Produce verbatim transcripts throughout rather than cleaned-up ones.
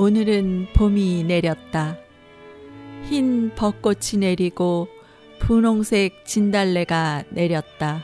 오늘은 봄이 내렸다. 흰 벚꽃이 내리고 분홍색 진달래가 내렸다.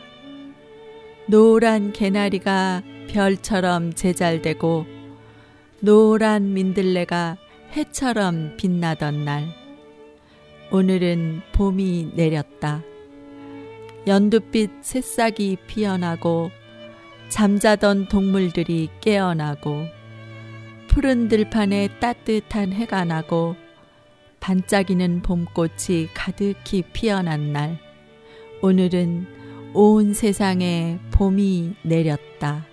노란 개나리가 별처럼 제잘되고 노란 민들레가 해처럼 빛나던 날. 오늘은 봄이 내렸다. 연두빛 새싹이 피어나고 잠자던 동물들이 깨어나고 푸른 들판에 따뜻한 해가 나고 반짝이는 봄꽃이 가득히 피어난 날. 오늘은 온 세상에 봄이 내렸다.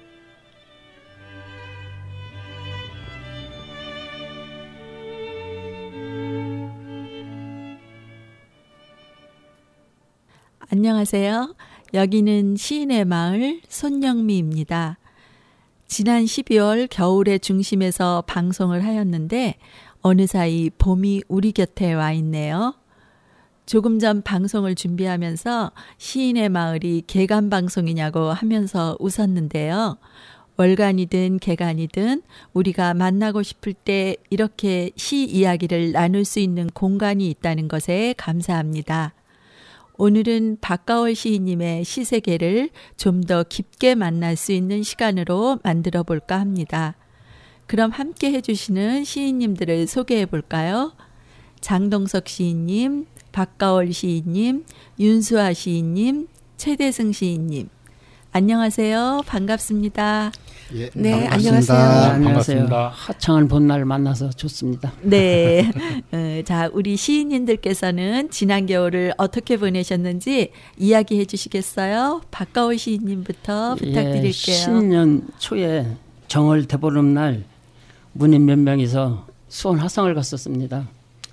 안녕하세요. 여기는 시인의 마을 손영미입니다. 지난 십이월 겨울의 중심에서 방송을 하였는데 어느 사이 봄이 우리 곁에 와 있네요. 조금 전 방송을 준비하면서 시인의 마을이 개간 방송이냐고 하면서 웃었는데요. 월간이든 개간이든 우리가 만나고 싶을 때 이렇게 시 이야기를 나눌 수 있는 공간이 있다는 것에 감사합니다. 오늘은 박가월 시인님의 시세계를 좀 더 깊게 만날 수 있는 시간으로 만들어 볼까 합니다. 그럼 함께 해주시는 시인님들을 소개해 볼까요? 장동석 시인님, 박가월 시인님, 윤수아 시인님, 최대승 시인님. 안녕하세요. 반갑습니다. 예, 네, 반갑습니다. 안녕하세요. 안녕하세요. 하창한 봄날 만나서 좋습니다. 네. 어, 자, 우리 시인님들께서는 지난 겨울을 어떻게 보내셨는지 이야기해 주시겠어요? 박가월 시인님부터 부탁드릴게요. 예, 신년 초에 정월 대보름날 문인 몇 명이서 수원 화성을 갔었습니다.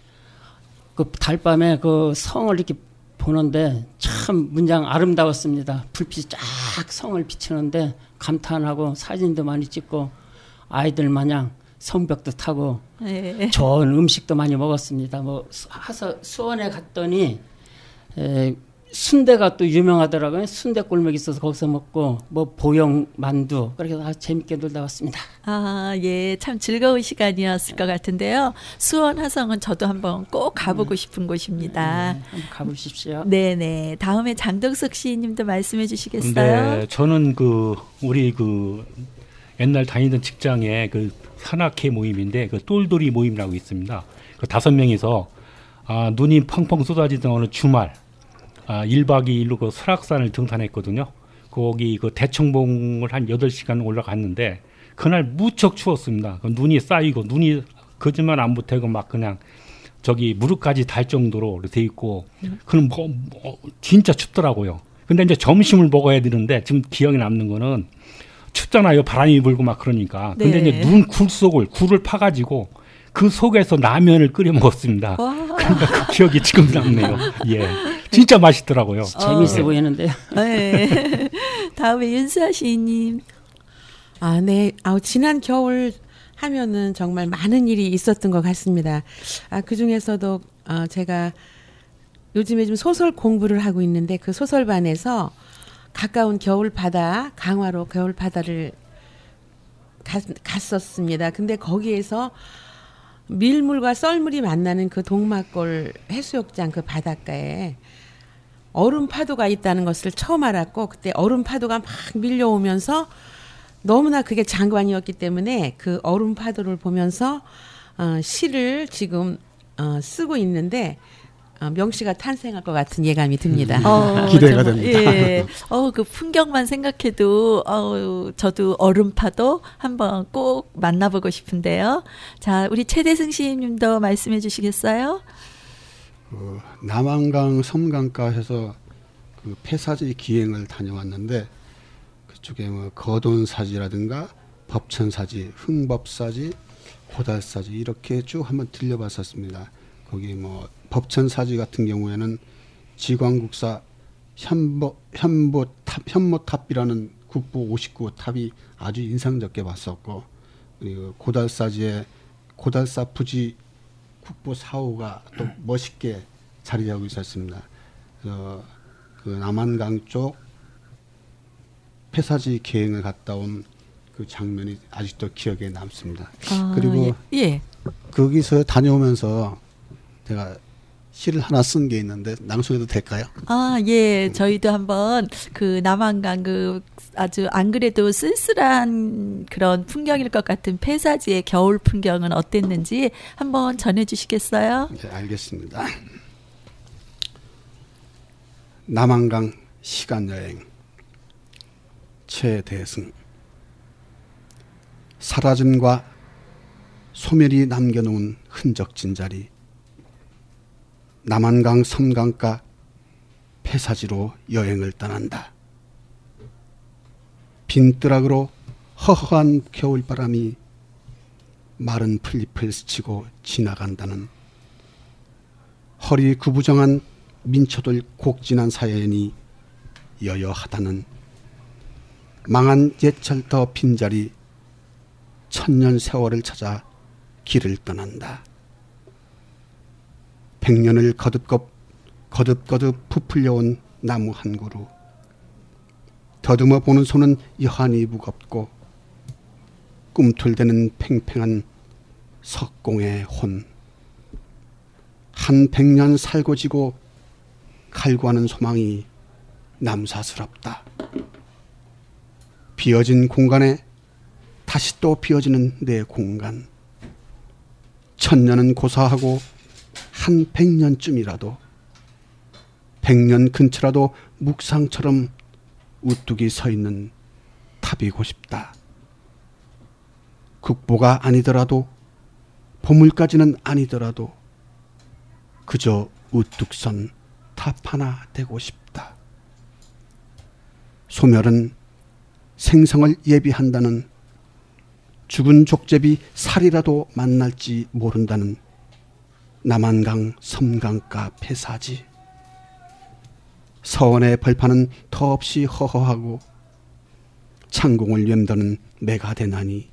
그 달밤에 그 성을 이렇게 보는데 참 문장 아름다웠습니다. 불빛이 쫙 성을 비치는데 감탄하고 사진도 많이 찍고 아이들 마냥 성벽도 타고 네. 좋은 음식도 많이 먹었습니다. 뭐 하서 수원에 갔더니 에, 순대가 또 유명하더라고요. 순대 골목이 있어서 거기서 먹고 뭐 보영 만두 그렇게 아주 재밌게 놀다 왔습니다. 아, 예, 참 즐거운 시간이었을 것 같은데요. 수원 화성은 저도 한번 꼭 가보고 싶은 곳입니다. 네, 한번 가보십시오. 네네. 다음에 장동석 시인님도 말씀해 주시겠어요? 네, 저는 그 우리 그 옛날 다니던 직장에 그 산악회 모임인데 그 똘똘이 모임이라고 있습니다. 그 다섯 명이서 아, 눈이 펑펑 쏟아지던 어느 주말 아, 일 박 이 일로 그 설악산을 등산했거든요. 거기 그 대청봉을 한 여덟 시간 올라갔는데 그날 무척 추웠습니다. 그 눈이 쌓이고 눈이 거짓말 안 보태고 막 그냥 저기 무릎까지 달 정도로 돼 있고 그는 뭐, 뭐 진짜 춥더라고요. 근데 이제 점심을 먹어야 되는데 지금 기억에 남는 거는 춥잖아요. 바람이 불고 막 그러니까. 근데 네. 이제 눈 굴 속을 굴을 파가지고 그 속에서 라면을 끓여 먹었습니다. 그러니까 그 기억이 지금 남네요. 예, 진짜 맛있더라고요. 재밌어 어. 보이는데요. 네. 다음에 윤수아 시인님. 아, 네. 아, 지난 겨울 하면은 정말 많은 일이 있었던 것 같습니다. 아, 그 중에서도 어, 제가 요즘에 좀 소설 공부를 하고 있는데 그 소설반에서 가까운 겨울 바다, 강화로 겨울 바다를 갔, 갔었습니다. 근데 거기에서 밀물과 썰물이 만나는 그 동막골 해수욕장 그 바닷가에 얼음 파도가 있다는 것을 처음 알았고 그때 얼음 파도가 막 밀려오면서 너무나 그게 장관이었기 때문에 그 얼음 파도를 보면서 어, 시를 지금 어, 쓰고 있는데 어, 명시가 탄생할 것 같은 예감이 듭니다. 어, 기대가 정말, 됩니다. 예. 어, 그 풍경만 생각해도 어, 저도 얼음파도 한번 꼭 만나보고 싶은데요. 자, 우리 최대승 시인님도 말씀해 주시겠어요? 그 남한강 섬강가 해서 그 폐사지 기행을 다녀왔는데 그쪽에 뭐 거돈사지라든가 법천사지, 흥법사지, 고달사지 이렇게 쭉 한번 들려봤었습니다. 거기 뭐 법천사지 같은 경우에는 지광국사 현보, 현보탑, 현모탑이라는 국보 오십구 탑이 아주 인상적게 봤었고 그리고 고달사지에 고달사 부지 국보 사 호가 또 멋있게 자리하고 있었습니다. 그래서 그 남한강 쪽 폐사지 계행을 갔다 온 그 장면이 아직도 기억에 남습니다. 아, 그리고 예. 예. 거기서 다녀오면서 제가 시를 하나 쓴 게 있는데 낭송해도 될까요? 아, 예. 저희도 한번 그 남한강 그 아주 안 그래도 쓸쓸한 그런 풍경일 것 같은 폐사지의 겨울 풍경은 어땠는지 한번 전해 주시겠어요? 네, 알겠습니다. 남한강 시간여행 최대승. 사라짐과 소멸이 남겨놓은 흔적진 자리, 남한강 섬강가 폐사지로 여행을 떠난다. 빈뜨락으로 허허한 겨울바람이 마른 풀잎을 스치고 지나간다는 허리 구부정한 민초들 곡진한 사연이 여여하다는 망한 옛철터 빈자리 천년 세월을 찾아 길을 떠난다. 백년을 거듭겁, 거듭거듭 부풀려온 나무 한 그루. 더듬어 보는 손은 여한이 무겁고 꿈틀대는 팽팽한 석공의 혼. 한 백년 살고 지고 갈구하는 소망이 남사스럽다. 비어진 공간에 다시 또 비어지는 내 공간. 천년은 고사하고 한 백년쯤이라도 백년 근처라도 묵상처럼 우뚝이 서 있는 탑이고 싶다. 국보가 아니더라도 보물까지는 아니더라도 그저 우뚝 선 탑 하나 되고 싶다. 소멸은 생성을 예비한다는, 죽은 족제비 살이라도 만날지 모른다는 남한강 섬강가 폐사지. 서원의 벌판은 더없이 허허하고 창공을 맴도는 매가 되나니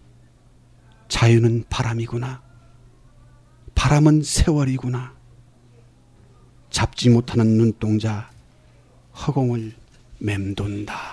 자유는 바람이구나, 바람은 세월이구나. 잡지 못하는 눈동자 허공을 맴돈다.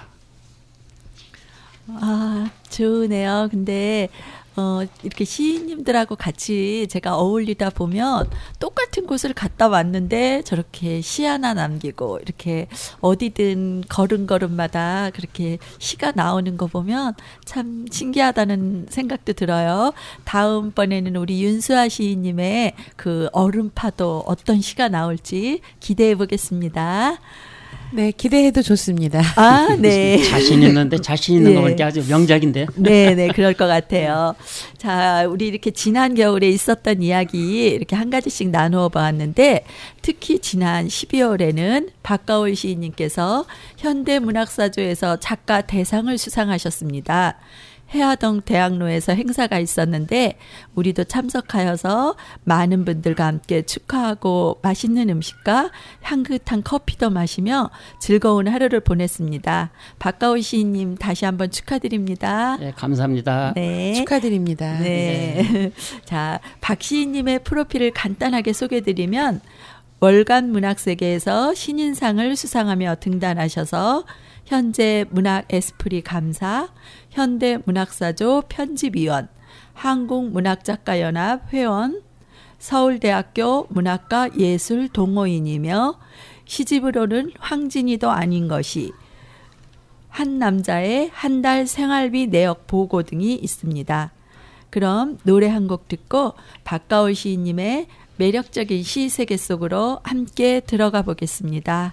아, 좋으네요. 근데 어, 이렇게 시인님들하고 같이 제가 어울리다 보면 똑같은 곳을 갔다 왔는데 저렇게 시 하나 남기고 이렇게 어디든 걸음걸음마다 그렇게 시가 나오는 거 보면 참 신기하다는 생각도 들어요. 다음번에는 우리 윤수아 시인님의 그 얼음파도 어떤 시가 나올지 기대해 보겠습니다. 네, 기대해도 좋습니다. 아, 네. 자신 있는데 자신 있는 예. 거 보니까 아주 명작인데. 네, 네, 그럴 것 같아요. 자, 우리 이렇게 지난 겨울에 있었던 이야기 이렇게 한 가지씩 나누어 보았는데, 특히 지난 십이월에는 박가올 시인님께서 현대문학사조에서 작가 대상을 수상하셨습니다. 해화동 대학로에서 행사가 있었는데 우리도 참석하여서 많은 분들과 함께 축하하고 맛있는 음식과 향긋한 커피도 마시며 즐거운 하루를 보냈습니다. 박가올 시인님 다시 한번 축하드립니다. 네, 감사합니다. 네. 축하드립니다. 네. 네. 자, 박 시인님의 프로필을 간단하게 소개드리면 월간 문학세계에서 신인상을 수상하며 등단하셔서 현재 문학 에스프리 감사, 현대문학사조 편집위원, 한국문학작가연합 회원, 서울대학교 문학과 예술 동호인이며 시집으로는 황진이도 아닌 것이, 한 남자의 한 달 생활비 내역 보고 등이 있습니다. 그럼 노래 한 곡 듣고 박가올 시인님의 매력적인 시 세계 속으로 함께 들어가 보겠습니다.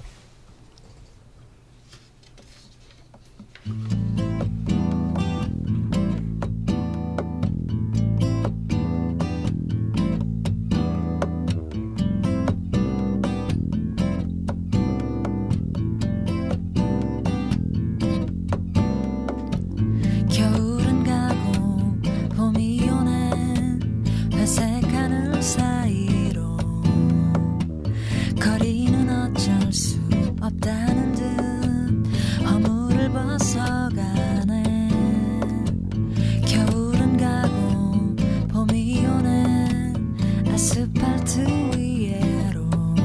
겨울은 가고 봄이 오네. 회색 하늘 사이로 거리는 어쩔 수 없다는 듯 허물을 벗어가네. 겨울은 가고 봄이 오네. 아스팔트 위에로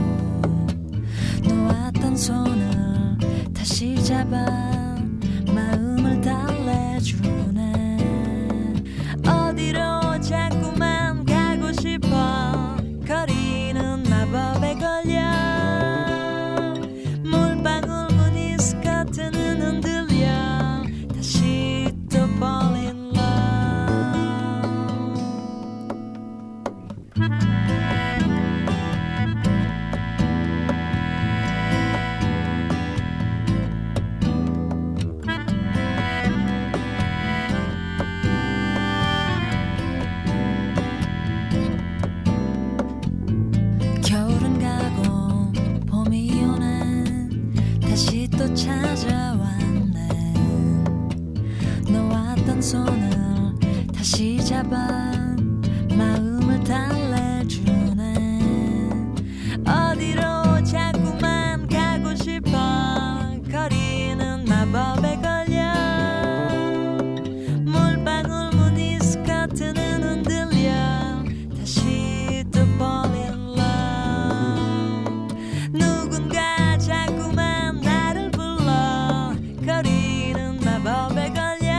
놓았던 손을 다시 잡아 마음을 달래주네. 어디로 자꾸만 겨울은 가고 봄이 오는 다시 또 찾아왔네. 놓았던 손을 다시 잡아 마음을 달래주네. 어디로 자꾸만 가고 싶어. 거리는 마법에 걸려. 물방울 무늬 스커트는 흔들려. 다시 또 fall in love. 누군가 자꾸만 나를 불러. 거리는 마법에 걸려.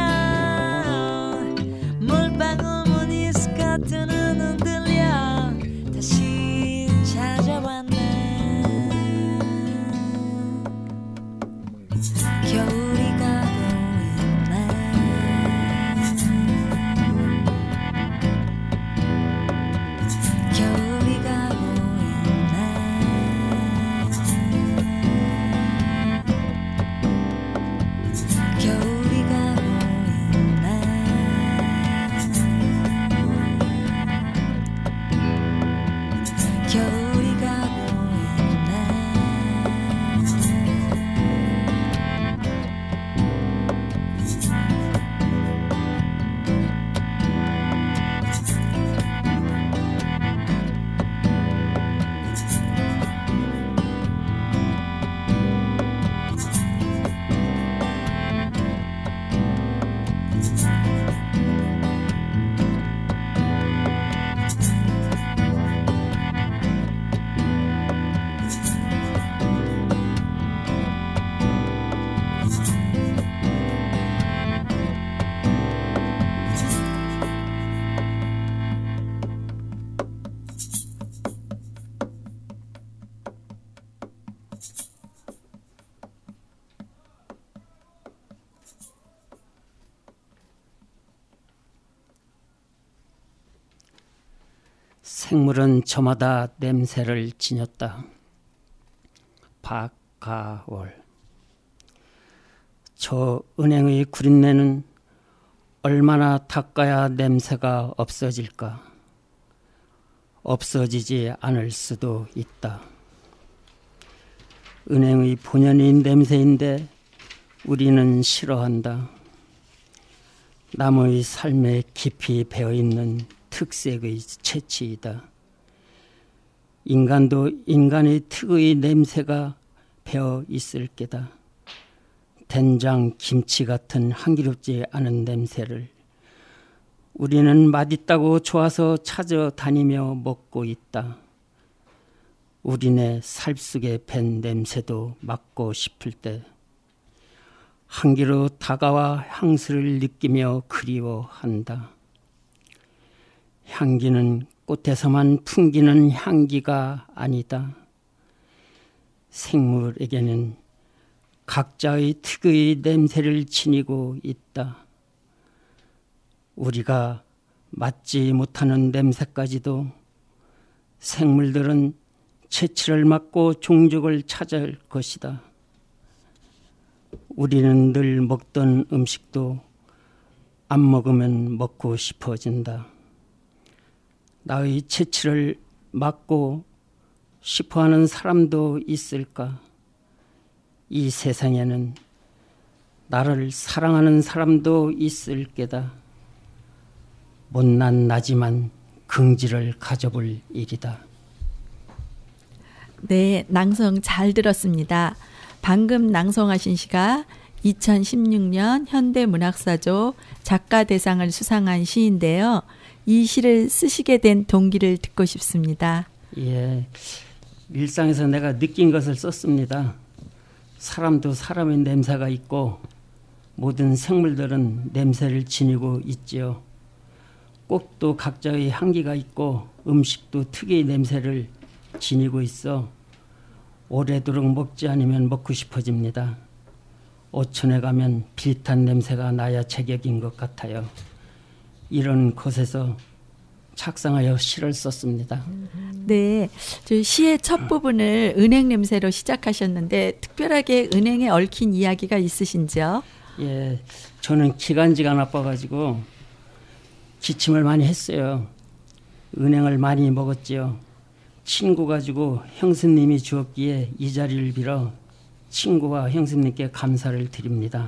물방울 무늬 스커트는 흔들려. 다시 찾아왔네. 겨울이 가고 있네. 겨울이 가고 있네. 겨울이 가고 있네. 겨울이 가고 있네. 생물은 저마다 냄새를 지녔다. 박가월. 저 은행의 구린내는 얼마나 닦아야 냄새가 없어질까? 없어지지 않을 수도 있다. 은행의 본연인 냄새인데 우리는 싫어한다. 남의 삶에 깊이 배어있는 특색의 채취이다. 인간도 인간의 특의 냄새가 배어 있을 게다. 된장, 김치 같은 향기롭지 않은 냄새를 우리는 맛있다고 좋아서 찾아다니며 먹고 있다. 우리네 살속에 밴 냄새도 맡고 싶을 때 향기로 다가와 향수를 느끼며 그리워한다. 향기는 꽃에서만 풍기는 향기가 아니다. 생물에게는 각자의 특유의 냄새를 지니고 있다. 우리가 맡지 못하는 냄새까지도 생물들은 채취를 맡고 종족을 찾을 것이다. 우리는 늘 먹던 음식도 안 먹으면 먹고 싶어진다. 나의 채취를 맡고 싶어하는 사람도 있을까? 이 세상에는 나를 사랑하는 사람도 있을 게다. 못난 나지만 긍지를 가져볼 일이다. 네, 낭송 잘 들었습니다. 방금 낭송하신 시가 이천십육 년 현대문학사조 작가대상을 수상한 시인데요. 이 시를 쓰시게 된 동기를 듣고 싶습니다. 예, 일상에서 내가 느낀 것을 썼습니다. 사람도 사람의 냄새가 있고 모든 생물들은 냄새를 지니고 있지요. 꽃도 각자의 향기가 있고 음식도 특유의 냄새를 지니고 있어 오래도록 먹지 않으면 먹고 싶어집니다. 오천에 가면 비릿한 냄새가 나야 제격인 것 같아요. 이런 곳에서 착상하여 시를 썼습니다. 네, 저 시의 첫 부분을 은행 냄새로 시작하셨는데 특별하게 은행에 얽힌 이야기가 있으신지요? 예, 저는 기관지가 나빠가지고 기침을 많이 했어요. 은행을 많이 먹었지요. 친구 가지고 형수님이 주었기에 이 자리를 빌어 친구와 형수님께 감사를 드립니다.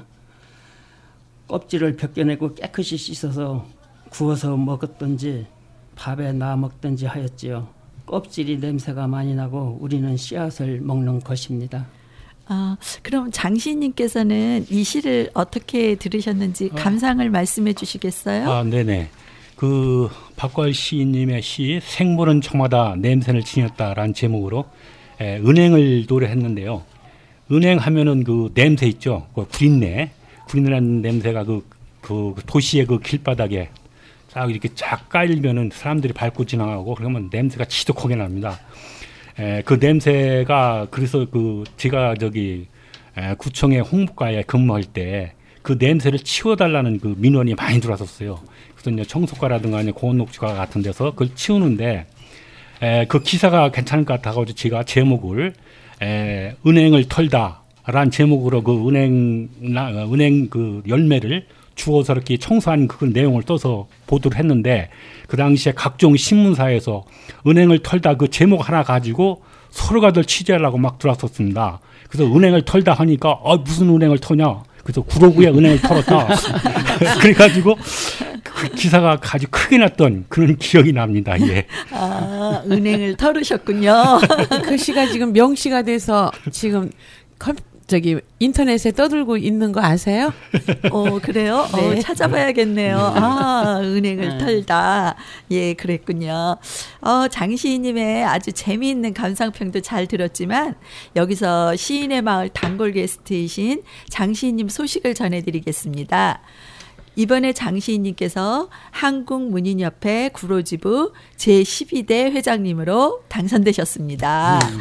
껍질을 벗겨내고 깨끗이 씻어서 구워서 먹었던지 밥에 넣어 먹던지 하였지요. 껍질이 냄새가 많이 나고 우리는 씨앗을 먹는 것입니다. 아, 그럼 장시인님께서는 이 시를 어떻게 들으셨는지 감상을 말씀해 주시겠어요? 아, 네네. 그 박과일 시인님의 시 생물은 저마다 냄새를 지녔다라는 제목으로 에, 은행을 노래했는데요. 은행 하면은 그 냄새 있죠. 그 구린내, 구린내라는 냄새가 그, 그 도시의 그 길바닥에 쫙 이렇게 쫙 깔면은 사람들이 밟고 지나가고 그러면 냄새가 지독하게 납니다. 에, 그 냄새가 그래서 그 제가 저기 에, 구청의 홍보과에 근무할 때 그 냄새를 치워달라는 그 민원이 많이 들어왔었어요. 그래서 이제 청소과라든가 공원녹지과 같은 데서 그걸 치우는데 에, 그 기사가 괜찮을 것 같아가지고 제가 제목을 에, 은행을 털다라는 제목으로 그 은행 은행 그 열매를 주워서 이렇게 청소한 그 내용을 써서 보도를 했는데 그 당시에 각종 신문사에서 은행을 털다 그 제목 하나 가지고 서로가들 취재하려고 막 들어왔었습니다. 그래서 은행을 털다 하니까 아, 무슨 은행을 터냐? 그래서 구로구에 은행을 털었다. 그래가지고 그 기사가 아주 크게 났던 그런 기억이 납니다. 예. 아, 은행을 털으셨군요. 그 시가 지금 명시가 돼서 지금 컴, 저기 인터넷에 떠들고 있는 거 아세요? 어, 그래요? 네. 어, 찾아봐야겠네요. 아, 은행을 네. 털다. 예, 그랬군요. 어, 장시인님의 아주 재미있는 감상평도 잘 들었지만 여기서 시인의 마을 단골 게스트이신 장시인님 소식을 전해드리겠습니다. 이번에 장시인님께서 한국문인협회 구로지부 제십이 대 회장님으로 당선되셨습니다. 음.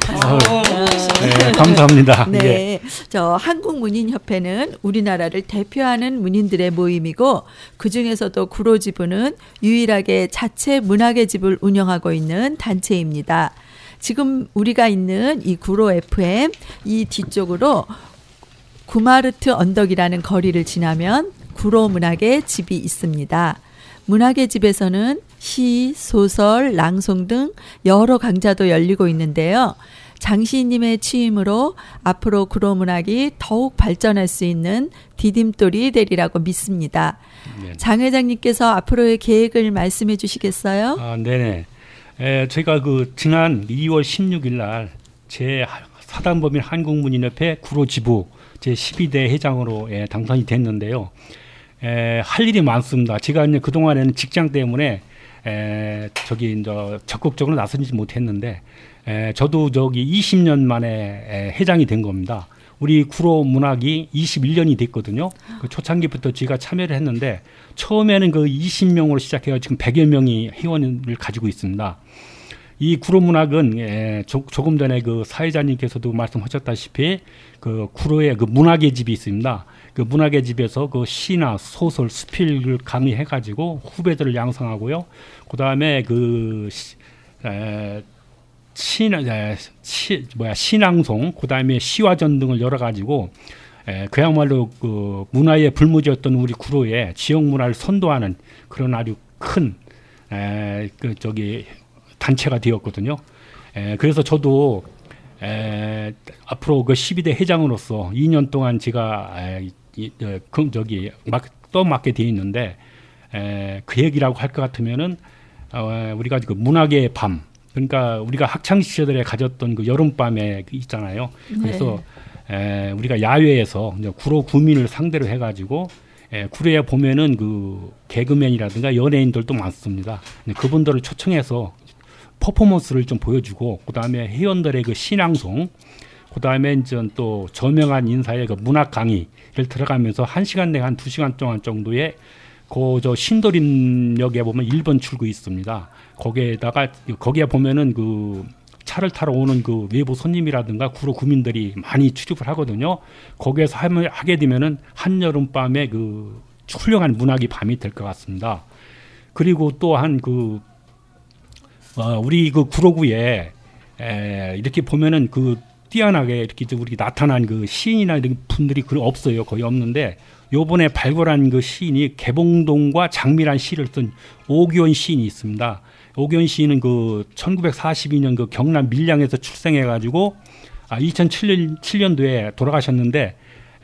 네, 감사합니다. 네, 예. 저 한국문인협회는 우리나라를 대표하는 문인들의 모임이고 그 중에서도 구로지부는 유일하게 자체 문학의 집을 운영하고 있는 단체입니다. 지금 우리가 있는 이 구로 에프엠 이 뒤쪽으로 구마르트 언덕이라는 거리를 지나면 구로 문학의 집이 있습니다. 문학의 집에서는 시, 소설, 랑송 등 여러 강좌도 열리고 있는데요. 장시인님의 취임으로 앞으로 구로 문학이 더욱 발전할 수 있는 디딤돌이 되리라고 믿습니다. 네. 장 회장님께서 앞으로의 계획을 말씀해 주시겠어요? 아, 네네. 에, 저희가 그 지난 이월 십육일 날 제 사단법인 한국문인협회 구로지부 제십이 대 회장으로 예, 당선이 됐는데요. 에, 할 일이 많습니다. 제가 이제 그 동안에는 직장 때문에 에, 저기 이제 적극적으로 나서지 못했는데, 에, 저도 저기 이십 년 만에 에, 회장이 된 겁니다. 우리 구로 문학이 이십일 년이 됐거든요. 그 초창기부터 제가 참여를 했는데 처음에는 그 이십 명으로 시작해서 지금 백여 명이 회원을 가지고 있습니다. 이 구로 문학은 에, 조, 조금 전에 그 사회자님께서도 말씀하셨다시피 그 구로에 그 문학의 집이 있습니다. 그 문학의 집에서 그 시나 소설, 수필을 강의해가지고 후배들을 양성하고요. 그 다음에 그 시, 에, 시, 에, 시 뭐야 신앙송, 그 다음에 시화전 등을 열어가지고 에, 그야말로 그 문화의 불모지였던 우리 구로에 지역 문화를 선도하는 그런 아주 큰 에, 그 저기 단체가 되었거든요. 에, 그래서 저도 에, 앞으로 그 십이 대 회장으로서 이 년 동안 제가 에, 이, 어, 그, 저기 막, 또 맡게 되어 있는데 에, 그 얘기라고 할 것 같으면은 어, 우리가 그 문학의 밤, 그러니까 우리가 학창 시절에 가졌던 그 여름밤에 있잖아요. 그래서 에, 우리가 야외에서 이제 구로 구민을 상대로 해가지고 에, 구로에 보면은 그 개그맨이라든가 연예인들도 많습니다. 그분들을 초청해서 퍼포먼스를 좀 보여주고, 그 다음에 회원들의 그 신앙송, 그 다음에 이제 또 저명한 인사의 그 문학 강의를 들어가면서 한 시간 내에 한 두 시간 동안 정도의 그 저 신도림역에 보면 일 번 출구 있습니다. 거기에다가 거기에 보면은 그 차를 타러 오는 그 외부 손님이라든가 구로 구민들이 많이 출입을 하거든요. 거기에서 하면 하게 되면은 한여름 밤에 그 훌륭한 문학의 밤이 될 것 같습니다. 그리고 또한 그 어, 우리 그 구로구에 에, 이렇게 보면은 그 뛰어나게 이렇게 우리 나타난 그 시인이나 이런 분들이 그 없어요. 거의 없는데 요번에 발굴한 그 시인이 개봉동과 장미란 시를 쓴 오기원 시인이 있습니다. 오기원 시인은 그 천구백사십이 년 그 경남 밀양에서 출생해가지고 아, 이천칠 년도에 돌아가셨는데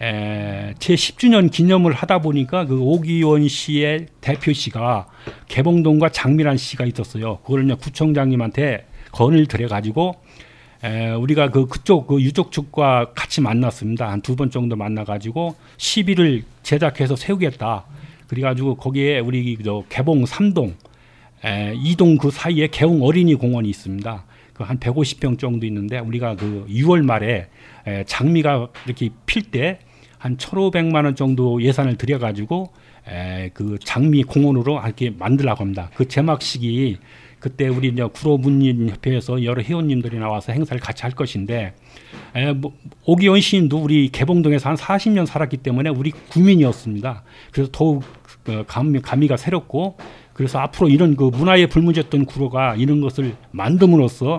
에, 제 십 주년 기념을 하다 보니까 그 오기원 씨의 대표 시가 개봉동과 장미란 시가 있었어요. 그걸 이제 구청장님한테 건을 드려가지고 에, 우리가 그 그쪽 그 유족 측과 같이 만났습니다. 한 두 번 정도 만나가지고 시비를 제작해서 세우겠다. 그래가지고 거기에 우리 저 개봉 삼 동, 에, 이 동 그 사이에 개웅 어린이 공원이 있습니다. 그 한 백오십 평 정도 있는데 우리가 그 유월 말에 에, 장미가 이렇게 필 때 한 천오백만 원 정도 예산을 들여가지고 에, 그 장미 공원으로 이렇게 만들라고 합니다. 그 제막식이 그때 우리 이제 구로문인협회에서 여러 회원님들이 나와서 행사를 같이 할 것인데 에, 뭐, 오기원 시인도 우리 개봉동에서 한 사십 년 살았기 때문에 우리 구민이었습니다. 그래서 더욱 어, 감미, 감미가 새롭고 그래서 앞으로 이런 그 문화에 불문졌던 구로가 이런 것을 만듦으로써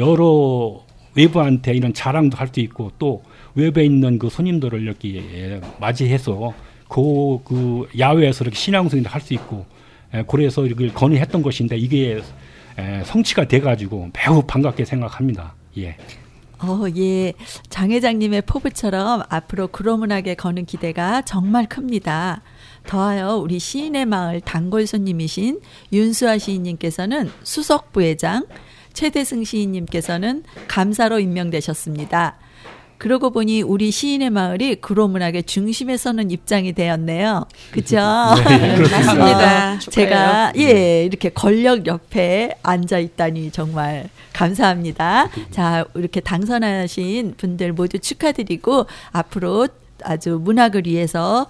여러 외부한테 이런 자랑도 할 수 있고 또 외부에 있는 그 손님들을 이렇게 맞이해서 그, 그 야외에서 이렇게 신앙송도 할 수 있고 에, 그래서 이걸 건의했던 것인데 이게 에, 성취가 돼가지고 매우 반갑게 생각합니다. 예. 어, 예. 장 회장님의 포부처럼 앞으로 구로문학에 거는 기대가 정말 큽니다. 더하여 우리 시인의 마을 단골 손님이신 윤수아 시인님께서는 수석 부회장, 최대승 시인님께서는 감사로 임명되셨습니다. 그러고 보니 우리 시인의 마을이 구로문학의 중심에 서는 입장이 되었네요. 그렇죠? 네, 맞습니다. 제가 예 이렇게 권력 옆에 앉아 있다니 정말 감사합니다. 자, 이렇게 당선하신 분들 모두 축하드리고 앞으로 아주 문학을 위해서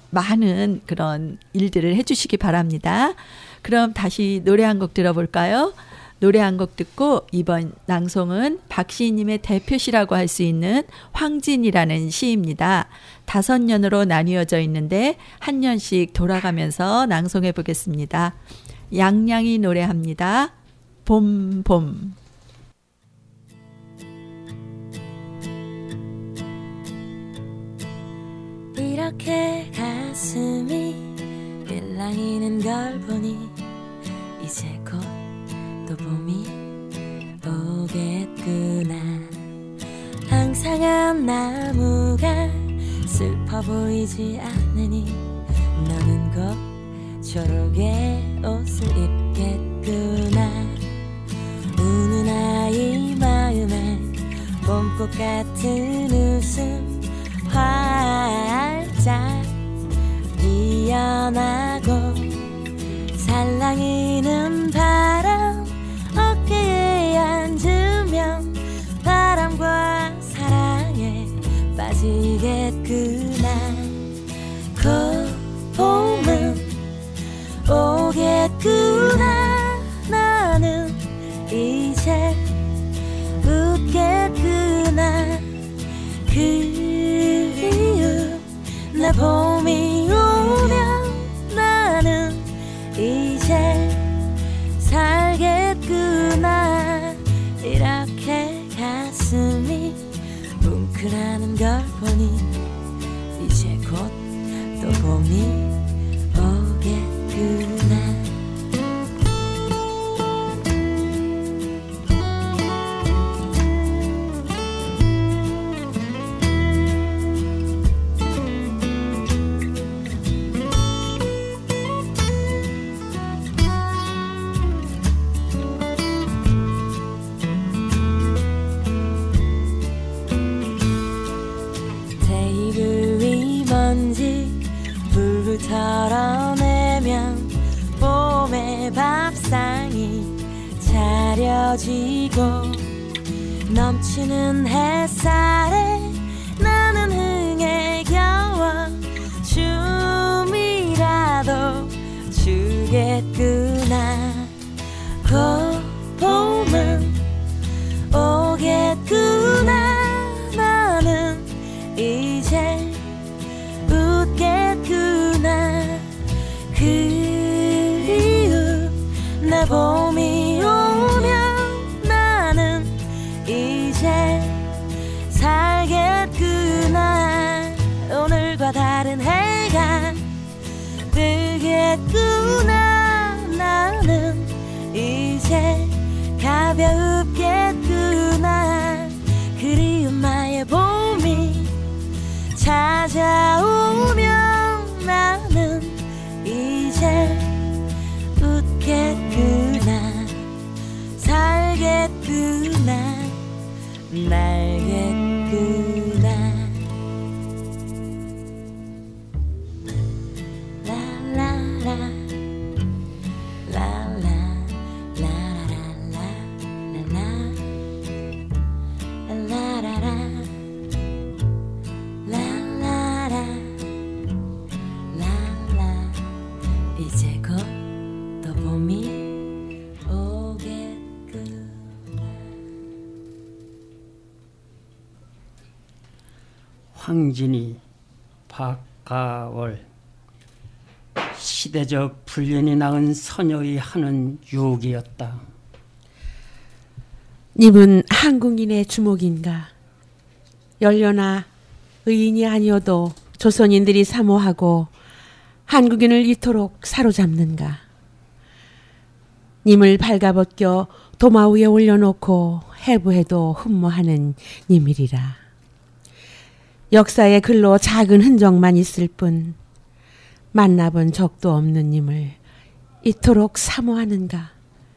많은 그런 일들을 해주시기 바랍니다. 그럼 다시 노래 한 곡 들어볼까요? 노래 한 곡 듣고 이번 낭송은 박 시인님의 대표시라고 할 수 있는 황진이라는 시입니다. 다섯 년으로 나뉘어져 있는데 한 년씩 돌아가면서 낭송해 보겠습니다. 양양이 노래합니다. 봄, 봄. 이렇게 가슴이 일렁이는 걸 보니 이제 곧 또 봄이 오겠구나. 항상한 나무가 슬퍼 보이지 않으니 너는 곧 초록의 옷을 입겠구나. 우는 아이 마음에 봄꽃 같은 웃음 활짝 피어나고 살랑이는 바람 어깨에 앉으면 바람과 사랑에 빠지겠구나. 곧 봄은 오겠구나. 나는 이제 웃겠구나. 그리움 내 봄이 오면 나는 이제 살겠구나. 이렇게 가슴이 뭉클하는 걸 보니 이제 곧 또 봄이 오겠구나. 털어내면 봄의 밥상이 차려지고 넘치는 햇살에 나는 흥에 겨워 춤이라도 추겠구나. 곧 봄은 오겠구나. 나는 이제 웃겠구나. 그리움 내 봄이 오면 가볍겠구나. 그리운 나의 봄이 찾아오면 나는 이제 웃겠구나. 살겠구나. 날겠구나. 라라라 라라 라라라라 라라라 라라라 라라. 이제 곧 또 봄이 오겠구나. 황진이 박가월. 시대적 불륜이 낳은 서녀의 하는 유혹이었다. 님은 한국인의 주목인가? 열려나 의인이 아니어도 조선인들이 사모하고 한국인을 이토록 사로잡는가? 님을 발가벗겨 도마 위에 올려놓고 해부해도 흠모하는 님이리라. 역사의 글로 작은 흔적만 있을 뿐 만나본 적도 없는 님을 이토록 사모하는가?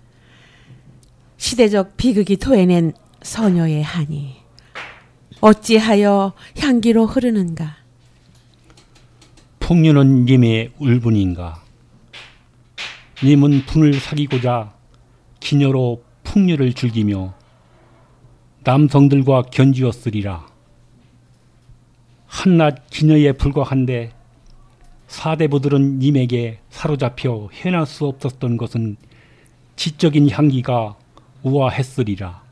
시대적 비극이 토해낸 서녀의 한이 어찌하여 향기로 흐르는가? 풍류는 님의 울분인가? 님은 분을 사귀고자 기녀로 풍류를 즐기며 남성들과 견지었으리라. 한낱 기녀에 불과한데 사대부들은 님에게 사로잡혀 헤어날 수 없었던 것은 지적인 향기가 우아했으리라.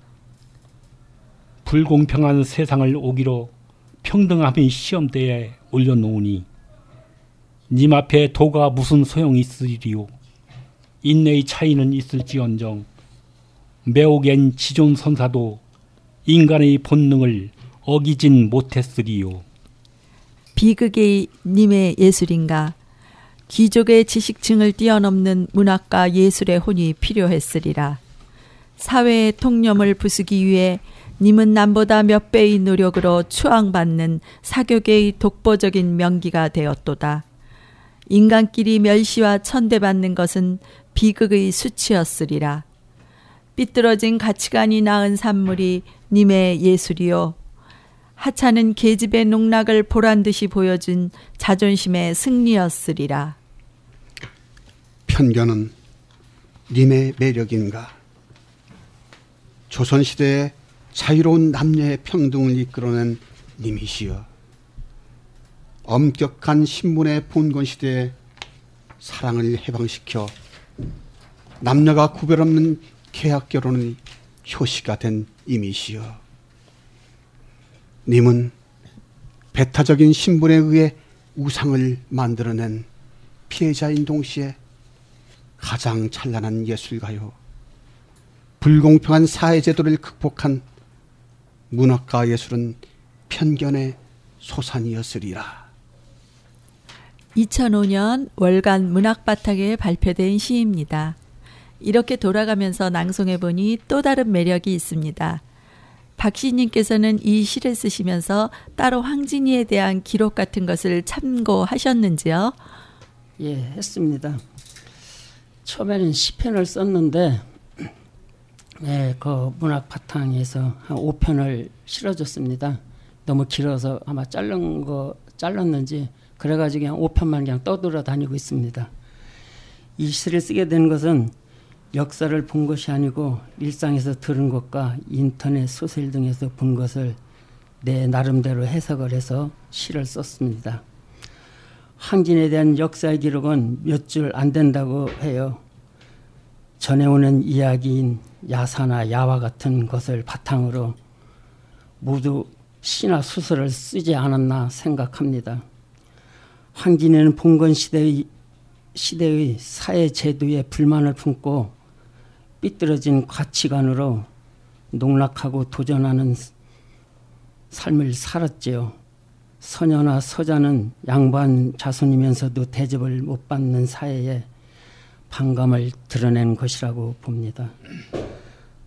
불공평한 세상을 오기로 평등함의 시험대에 올려놓으니 님 앞에 도가 무슨 소용이 있으리요. 인내의 차이는 있을지언정 매혹엔 지존선사도 인간의 본능을 어기진 못했으리요. 비극의 님의 예술인가? 귀족의 지식층을 뛰어넘는 문학과 예술의 혼이 필요했으리라. 사회의 통념을 부수기 위해 님은 남보다 몇 배의 노력으로 추앙받는 사교계의 독보적인 명기가 되었도다. 인간끼리 멸시와 천대받는 것은 비극의 수치였으리라. 삐뚤어진 가치관이 낳은 산물이 님의 예술이요. 하찮은 계집의 농락을 보란듯이 보여준 자존심의 승리였으리라. 편견은 님의 매력인가? 조선시대의 자유로운 남녀의 평등을 이끌어낸 님이시여. 엄격한 신분의 봉건시대에 사랑을 해방시켜 남녀가 구별 없는 계약결혼의 효시가 된 임이시여. 님은 배타적인 신분에 의해 우상을 만들어낸 피해자인 동시에 가장 찬란한 예술가요. 불공평한 사회제도를 극복한 문학과 예술은 편견의 소산이었으리라. 이천오 년 월간 문학바탕에 발표된 시입니다. 이렇게 돌아가면서 낭송해보니 또 다른 매력이 있습니다. 박 시인님께서는 이 시를 쓰시면서 따로 황진이에 대한 기록 같은 것을 참고하셨는지요? 예, 했습니다. 처음에는 시편을 썼는데 예, 그 문학 바탕에서 한 오 편을 실어줬습니다. 너무 길어서 아마 자른 거 잘랐는지 그래가지고 그냥 오 편만 그냥 떠돌아다니고 있습니다. 이 시를 쓰게 된 것은 역사를 본 것이 아니고 일상에서 들은 것과 인터넷 소설 등에서 본 것을 내 나름대로 해석을 해서 시를 썼습니다. 황진에 대한 역사의 기록은 몇 줄 안 된다고 해요. 전해오는 이야기인 야사나 야와 같은 것을 바탕으로 모두 시나 수설을 쓰지 않았나 생각합니다. 황진에는 봉건 시대의, 시대의 사회 제도에 불만을 품고 삐뚤어진 가치관으로 농락하고 도전하는 삶을 살았지요. 서녀나 서자는 양반 자손이면서도 대접을 못 받는 사회에 반감을 드러낸 것이라고 봅니다.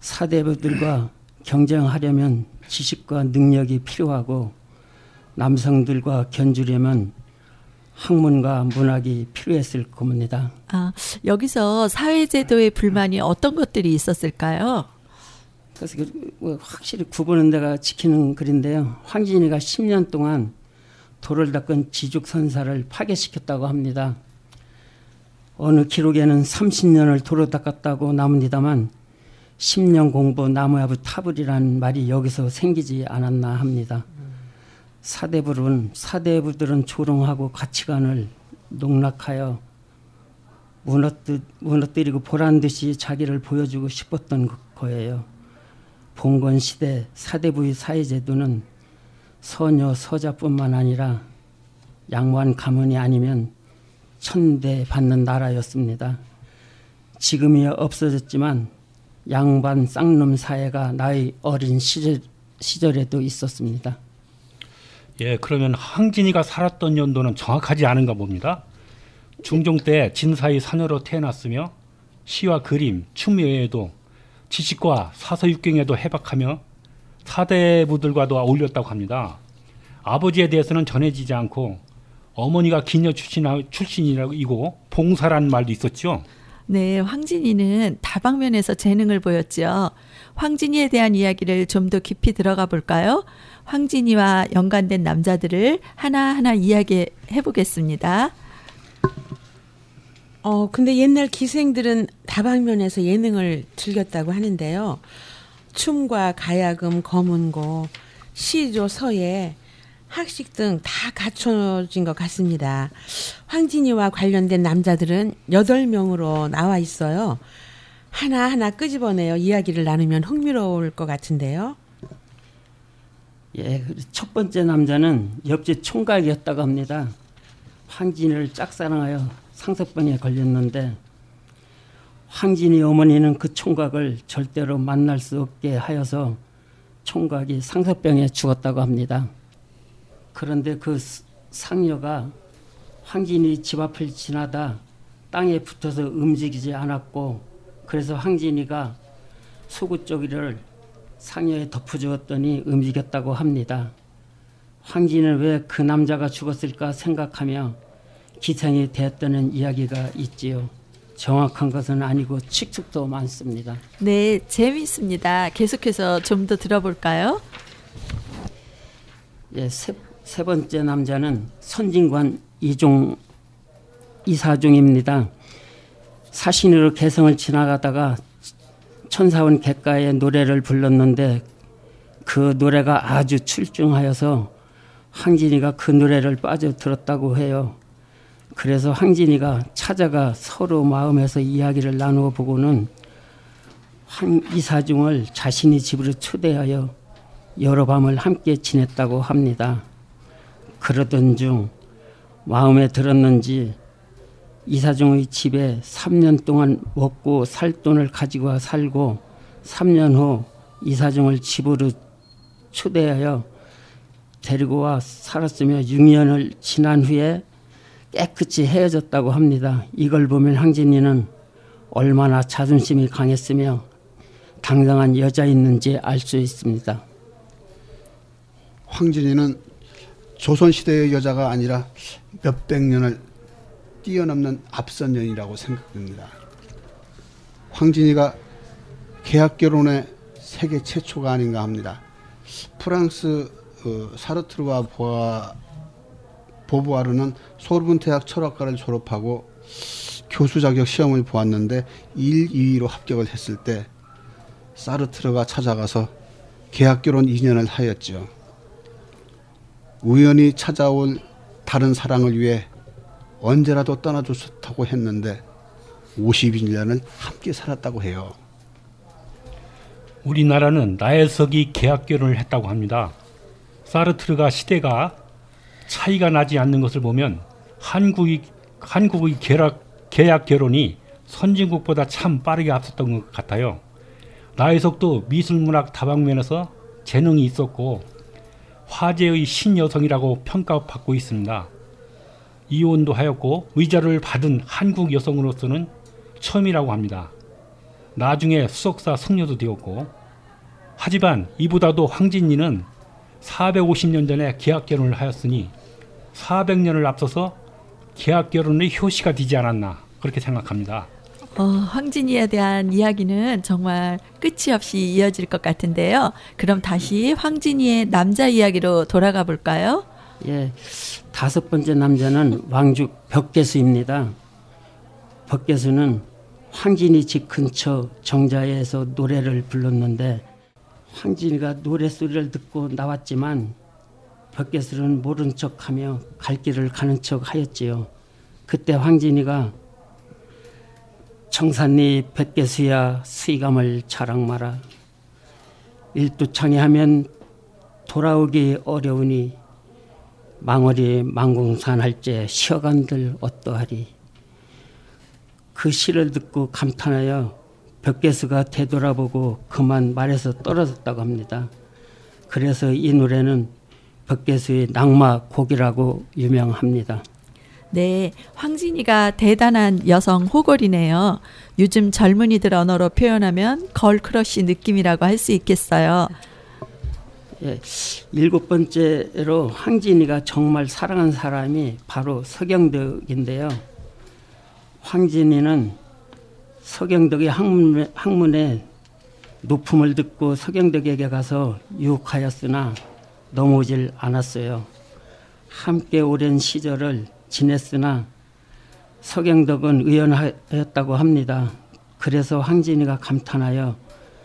사대부들과 경쟁하려면 지식과 능력이 필요하고 남성들과 견주려면 학문과 문학이 필요했을 겁니다. 아, 여기서 사회제도의 불만이 어떤 것들이 있었을까요? 그래서 그 확실히 구분은 내가 지키는 글인데요. 황진이가 십 년 동안 돌을 닦은 지죽선사를 파괴시켰다고 합니다. 어느 기록에는 삼십 년을 도로 닦았다고 나옵니다만 십 년 공부 나무야부 타불이라는 말이 여기서 생기지 않았나 합니다. 사대부는 사대부들은 조롱하고 가치관을 농락하여 무너뜨, 무너뜨리고 보란 듯이 자기를 보여주고 싶었던 거예요. 봉건 시대 사대부의 사회제도는 서녀 서자뿐만 아니라 양반 가문이 아니면 천대 받는 나라였습니다. 지금이야 없어졌지만 양반 쌍놈 사회가 나의 어린 시절, 시절에도 있었습니다. 예, 그러면 황진이가 살았던 연도는 정확하지 않은가 봅니다. 중종 때 진사의 사녀로 태어났으며 시와 그림, 춤 외에도 지식과 사서육경에도 해박하며 사대부들과도 어울렸다고 합니다. 아버지에 대해서는 전해지지 않고 어머니가 기녀 출신이고 봉사라는 말도 있었죠. 네, 황진이는 다방면에서 재능을 보였죠. 황진이에 대한 이야기를 좀 더 깊이 들어가 볼까요? 황진이와 연관된 남자들을 하나하나 이야기해 보겠습니다. 어, 근데 옛날 기생들은 다방면에서 예능을 즐겼다고 하는데요. 춤과 가야금, 검은고, 시조, 서예, 학식 등 다 갖춰진 것 같습니다. 황진이와 관련된 남자들은 여덟 명으로 나와 있어요. 하나하나 끄집어내어 이야기를 나누면 흥미로울 것 같은데요. 예, 첫 번째 남자는 옆집 총각이었다고 합니다. 황진이를 짝사랑하여 상석병에 걸렸는데 황진이 어머니는 그 총각을 절대로 만날 수 없게 하여서 총각이 상석병에 죽었다고 합니다. 그런데 그 상녀가 황진이 집 앞을 지나다 땅에 붙어서 움직이지 않았고 그래서 황진이가 속옷조기를 상녀에 덮어주었더니 움직였다고 합니다. 황진이는 왜 그 남자가 죽었을까 생각하며 기생이 되었다는 이야기가 있지요. 정확한 것은 아니고 추측도 많습니다. 네, 재미있습니다. 계속해서 좀 더 들어볼까요? 예, 세, 세 번째 남자는 선진관 이종 이사종입니다. 사신으로 개성을 지나가다가 천사원 객가의 노래를 불렀는데 그 노래가 아주 출중하여서 황진이가 그 노래를 빠져 들었다고 해요. 그래서 황진이가 찾아가 서로 마음에서 이야기를 나누어 보고는 황 이사중을 자신의 집으로 초대하여 여러 밤을 함께 지냈다고 합니다. 그러던 중 마음에 들었는지 이사중의 집에 삼 년 동안 먹고 살 돈을 가지고 와 살고 삼 년 후 이사중을 집으로 초대하여 데리고 와 살았으며 육 년을 지난 후에 깨끗이 헤어졌다고 합니다. 이걸 보면 황진이는 얼마나 자존심이 강했으며 당당한 여자였는지 알 수 있습니다. 황진이는 조선시대의 여자가 아니라 몇백 년을 뛰어넘는 앞선 년이라고 생각됩니다. 황진이가 계약결혼의 세계 최초가 아닌가 합니다. 프랑스 어, 사르트르와 보아, 보부아르는 소르본 대학 철학과를 졸업하고 교수 자격 시험을 보았는데 일, 이 위로 합격을 했을 때 사르트르가 찾아가서 계약결혼 이 년을 하였죠. 우연히 찾아올 다른 사랑을 위해 언제라도 떠나줄 수 있다고 했는데 오십이 년을 함께 살았다고 해요. 우리나라는 나혜석이 계약결혼을 했다고 합니다. 사르트르가 시대가 차이가 나지 않는 것을 보면 한국이, 한국의 계약, 계약결혼이 선진국보다 참 빠르게 앞섰던 것 같아요. 나혜석도 미술문학 다방면에서 재능이 있었고 화제의 신여성이라고 평가받고 있습니다. 이혼도 하였고 의자를 받은 한국 여성으로서는 처음이라고 합니다. 나중에 수석사 승려도 되었고, 하지만 이보다도 황진이는 사백오십 년 전에 계약 결혼을 하였으니 사백 년을 앞서서 계약 결혼의 효시가 되지 않았나 그렇게 생각합니다. 어, 황진이에 대한 이야기는 정말 끝이 없이 이어질 것 같은데요. 그럼 다시 황진이의 남자 이야기로 돌아가 볼까요? 예, 다섯 번째 남자는 왕죽 벽계수입니다. 벽계수는 황진이 집 근처 정자에서 노래를 불렀는데 황진이가 노래소리를 듣고 나왔지만 벽계수는 모른 척하며 갈 길을 가는 척 하였지요. 그때 황진이가 청산리 벽계수야 수의감을 자랑 마라. 일두창회하면 돌아오기 어려우니 망월이 망공산할제 쉬어간들 어떠하리. 그 시를 듣고 감탄하여 벽계수가 되돌아보고 그만 말에서 떨어졌다고 합니다. 그래서 이 노래는 벽계수의 낙마곡이라고 유명합니다. 네, 황진이가 대단한 여성 호걸이네요. 요즘 젊은이들 언어로 표현하면 걸크러쉬 느낌이라고 할 수 있겠어요. 예, 일곱 번째로 황진이가 정말 사랑한 사람이 바로 서경덕인데요. 황진이는 서경덕의 학문, 학문에 높음을 듣고 서경덕에게 가서 유혹하였으나 넘어오질 않았어요. 함께 오랜 시절을 지냈으나 서경덕은 의연하였다고 합니다. 그래서 황진이가 감탄하여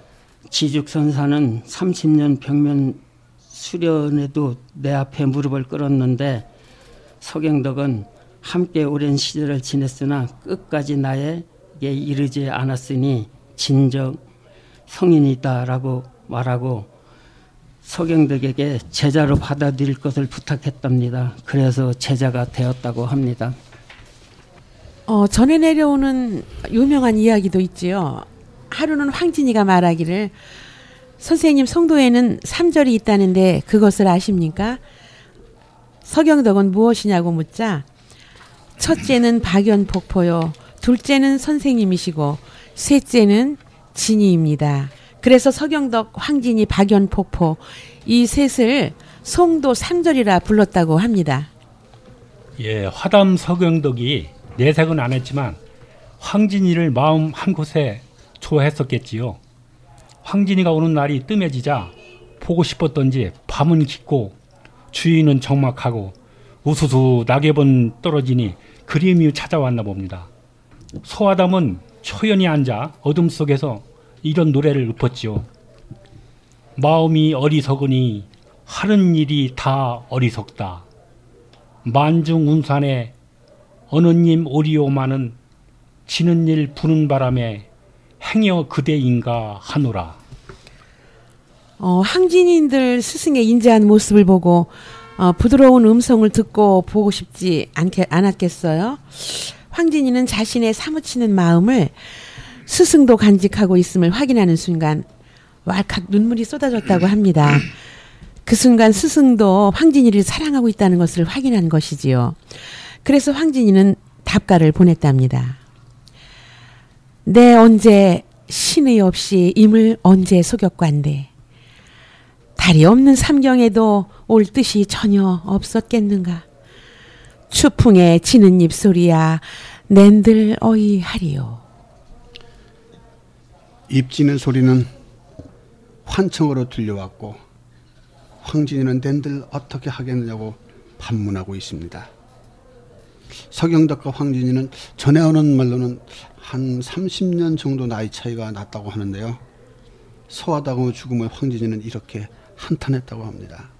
지죽선사는 삼십 년 병면 수련에도 내 앞에 무릎을 꿇었는데 서경덕은 함께 오랜 시절을 지냈으나 끝까지 나에게 이르지 않았으니 진정 성인이다라고 말하고 서경덕에게 제자로 받아들일 것을 부탁했답니다. 그래서 제자가 되었다고 합니다. 어, 전해 내려오는 유명한 이야기도 있지요. 하루는 황진이가 말하기를 선생님 성도에는 삼절이 있다는데 그것을 아십니까? 서경덕은 무엇이냐고 묻자 첫째는 박연폭포요, 둘째는 선생님이시고 셋째는 진이입니다. 그래서 서경덕, 황진이, 박연폭포 이 셋을 송도 삼절이라 불렀다고 합니다. 예, 화담 서경덕이 내색은 안 했지만 황진이를 마음 한 곳에 좋아했었겠지요. 황진이가 오는 날이 뜸해지자 보고 싶었던지 밤은 깊고 주위는 적막하고 우수수 낙엽은 떨어지니 그림이 찾아왔나 봅니다. 서화담은 초연히 앉아 어둠 속에서 이런 노래를 읊었지요. 마음이 어리석으니 하는 일이 다 어리석다. 만중운산에 어느님 오리오마는 지는 일 부는 바람에 행여 그대인가 하노라. 어, 황진인들 스승의 인자한 모습을 보고 어, 부드러운 음성을 듣고 보고 싶지 않게, 않았겠어요? 황진이는 자신의 사무치는 마음을 스승도 간직하고 있음을 확인하는 순간 왈칵 눈물이 쏟아졌다고 합니다. 그 순간 스승도 황진이를 사랑하고 있다는 것을 확인한 것이지요. 그래서 황진이는 답가를 보냈답니다. 내 언제 신의 없이 임을 언제 속였관대. 달이 없는 삼경에도 올 뜻이 전혀 없었겠는가. 추풍에 지는 입소리야 낸들 어이하리요. 입지는 소리는 환청으로 들려왔고 황진이는 낸들 어떻게 하겠느냐고 반문하고 있습니다. 서경덕과 황진이는 전해 오는 말로는 한 삼십 년 정도 나이 차이가 났다고 하는데요. 서하다고 죽음의 황진이는 이렇게 한탄했다고 합니다.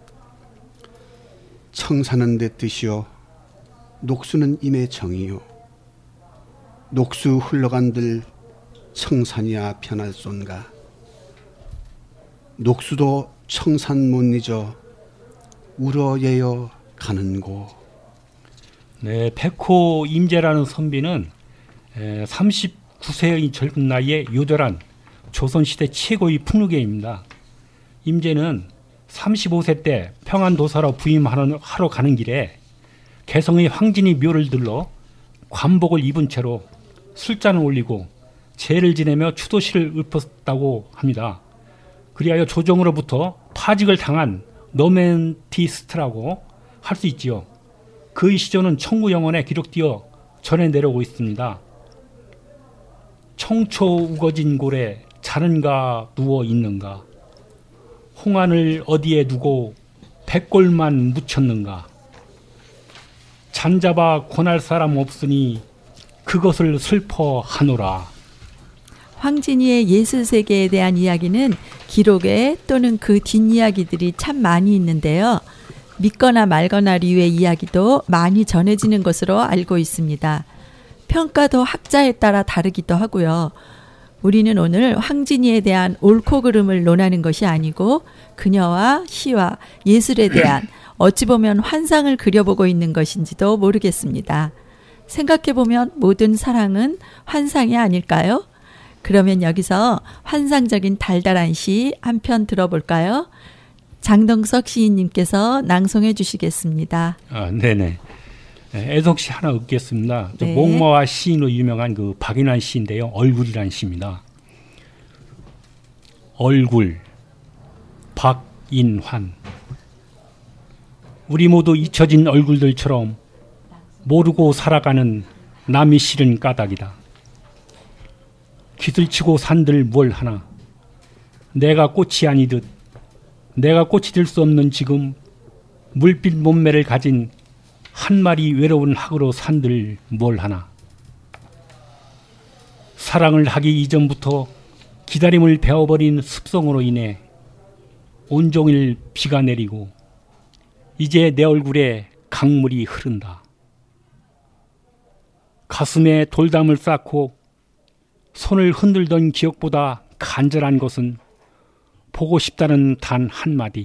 청사는 내 뜻이요 녹수는 임의 정이요 녹수 흘러간들 청산이야 편할쏜가. 녹수도 청산 못 잊어 울어예여 가는고. 네, 백호 임재라는 선비는 삼십구 세의 젊은 나이에 요절한 조선시대 최고의 풍류계입니다. 임재는 삼십오 세 때 평안도사로 부임하러 하러 가는 길에 개성의 황진이 묘를 들러 관복을 입은 채로 술잔을 올리고 제를 지내며 추도시를 읊었다고 합니다. 그리하여 조정으로부터 파직을 당한 로맨티스트라고 할 수 있지요. 그의 시조는 청구 영원에 기록되어 전해 내려오고 있습니다. 청초 우거진 고래 자는가 누워 있는가, 홍안을 어디에 두고 백골만 묻혔는가, 잔잡아 권할 사람 없으니 그것을 슬퍼하노라. 황진이의 예술 세계에 대한 이야기는 기록에 또는 그 뒷이야기들이 참 많이 있는데요. 믿거나 말거나 류의 이야기도 많이 전해지는 것으로 알고 있습니다. 평가도 학자에 따라 다르기도 하고요. 우리는 오늘 황진이에 대한 옳고 그름을 논하는 것이 아니고 그녀와 시와 예술에 대한 어찌 보면 환상을 그려보고 있는 것인지도 모르겠습니다. 생각해보면 모든 사랑은 환상이 아닐까요? 그러면 여기서 환상적인 달달한 시 한 편 들어볼까요? 장동석 시인님께서 낭송해 주시겠습니다. 아, 네네. 애석시 하나 읊겠습니다. 네. 목마와 시인으로 유명한 그 박인환 시인데요. 얼굴이라는 시입니다. 얼굴, 박인환. 우리 모두 잊혀진 얼굴들처럼 모르고 살아가는 남이 싫은 까닭이다. 기술치고 산들 뭘 하나. 내가 꽃이 아니듯 내가 꽃이 될 수 없는 지금 물빛 몸매를 가진 한 마리 외로운 학으로 산들 뭘 하나. 사랑을 하기 이전부터 기다림을 배워버린 습성으로 인해 온종일 비가 내리고 이제 내 얼굴에 강물이 흐른다. 가슴에 돌담을 쌓고 손을 흔들던 기억보다 간절한 것은 보고 싶다는 단 한마디.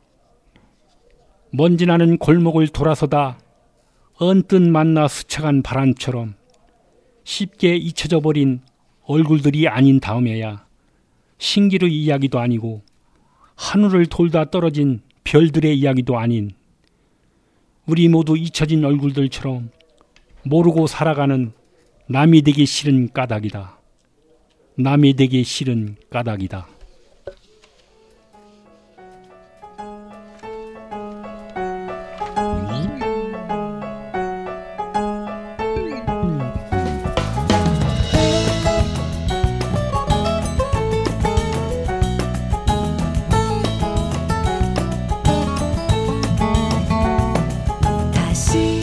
먼지 나는 골목을 돌아서다 언뜻 만나 스쳐간 바람처럼 쉽게 잊혀져 버린 얼굴들이 아닌 다음에야 신기루 이야기도 아니고 하늘을 돌다 떨어진 별들의 이야기도 아닌 우리 모두 잊혀진 얼굴들처럼 모르고 살아가는 남이 되기 싫은 까닭이다. 남이 되기 싫은 까닭이다. 다시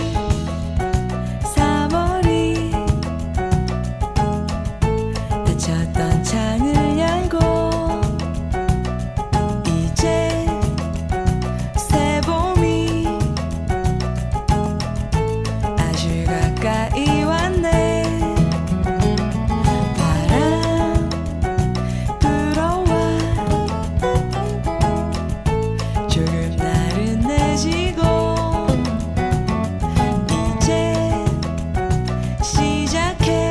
삼월이 닫혔던 창을 열고 이제 새 봄이 아주 가까이 왔네. 바람 불어와 조금 나른해지고 이제 시작해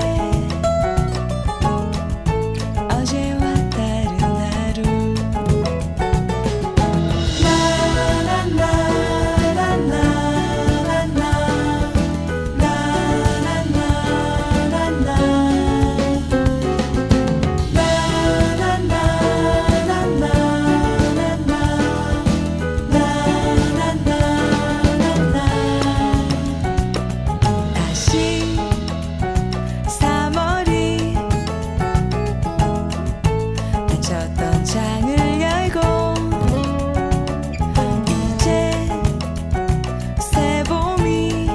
어제와 다른 하루. 다시 삼월이 닫혔던 창을 열고 이제 새 봄이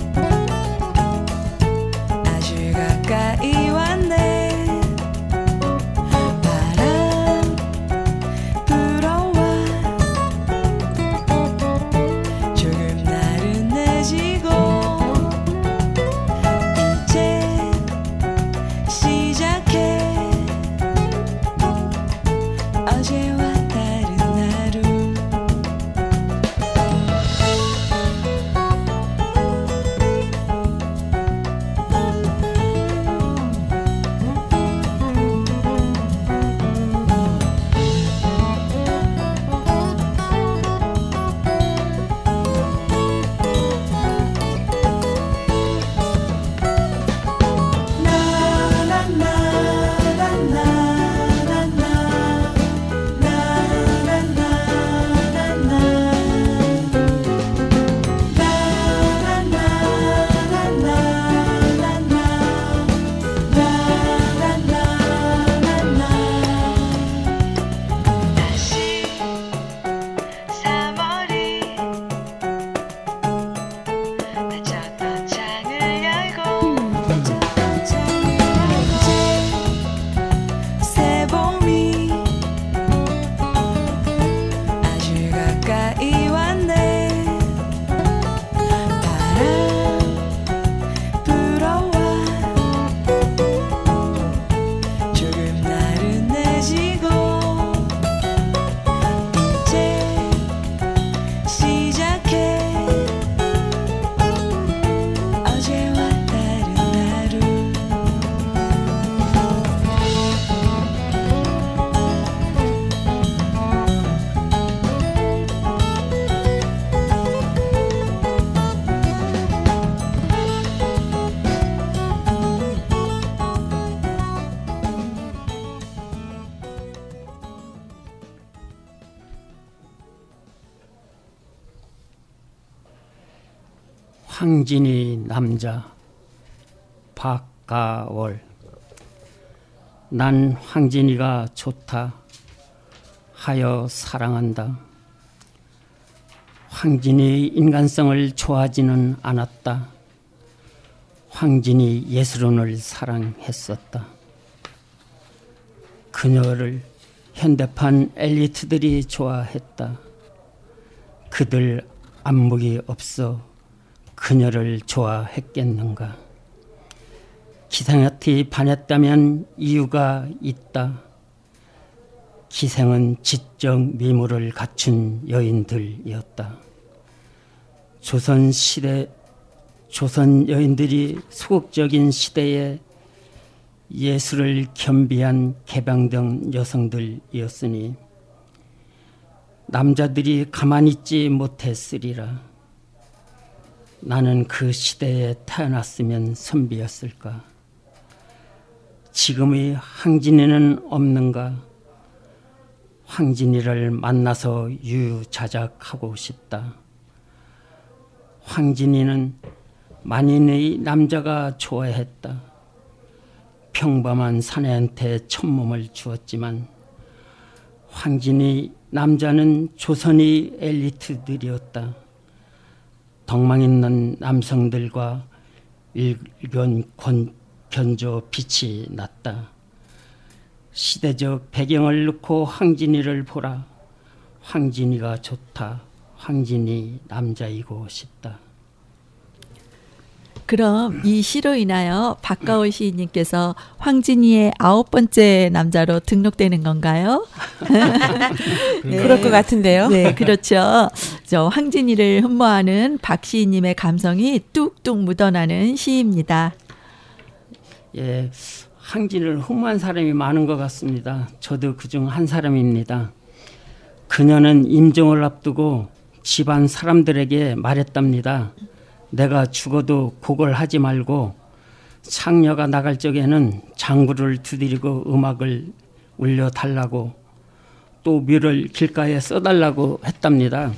아주 가까이 왔네. 바람 불어와 조금 나른해지고 이제 시작해 어제와 다른 하루. 황진이 남자 박가월. 난 황진이가 좋다 하여 사랑한다. 황진이 인간성을 좋아하지는 않았다. 황진이 예술원을 사랑했었다. 그녀를 현대판 엘리트들이 좋아했다. 그들 안목이 없어 그녀를 좋아했겠는가. 기생한테 반했다면 이유가 있다. 기생은 지적 미모를 갖춘 여인들이었다. 조선 시대, 조선 여인들이 소극적인 시대에 예술을 겸비한 개방된 여성들이었으니 남자들이 가만히 있지 못했으리라. 나는 그 시대에 태어났으면 선비였을까. 지금의 황진이는 없는가. 황진이를 만나서 유자작하고 싶다. 황진이는 만인의 남자가 좋아했다. 평범한 사내한테 첫몸을 주었지만 황진이 남자는 조선의 엘리트들이었다. 덕망 있는 남성들과 일견 견조 빛이 났다. 시대적 배경을 놓고 황진이를 보라. 황진이가 좋다. 황진이 남자이고 싶다. 그럼 이 시로 인하여 박가월 시인님께서 황진이의 아홉 번째 남자로 등록되는 건가요? 네. 그럴 것 같은데요. 네, 그렇죠. 저 황진이를 흠모하는 박 시인님의 감성이 뚝뚝 묻어나는 시입니다. 예, 황진이를 흠모한 사람이 많은 것 같습니다. 저도 그중 한 사람입니다. 그녀는 임종을 앞두고 집안 사람들에게 말했답니다. 내가 죽어도 곡을 하지 말고 창녀가 나갈 적에는 장구를 두드리고 음악을 울려달라고 또 묘를 길가에 써달라고 했답니다.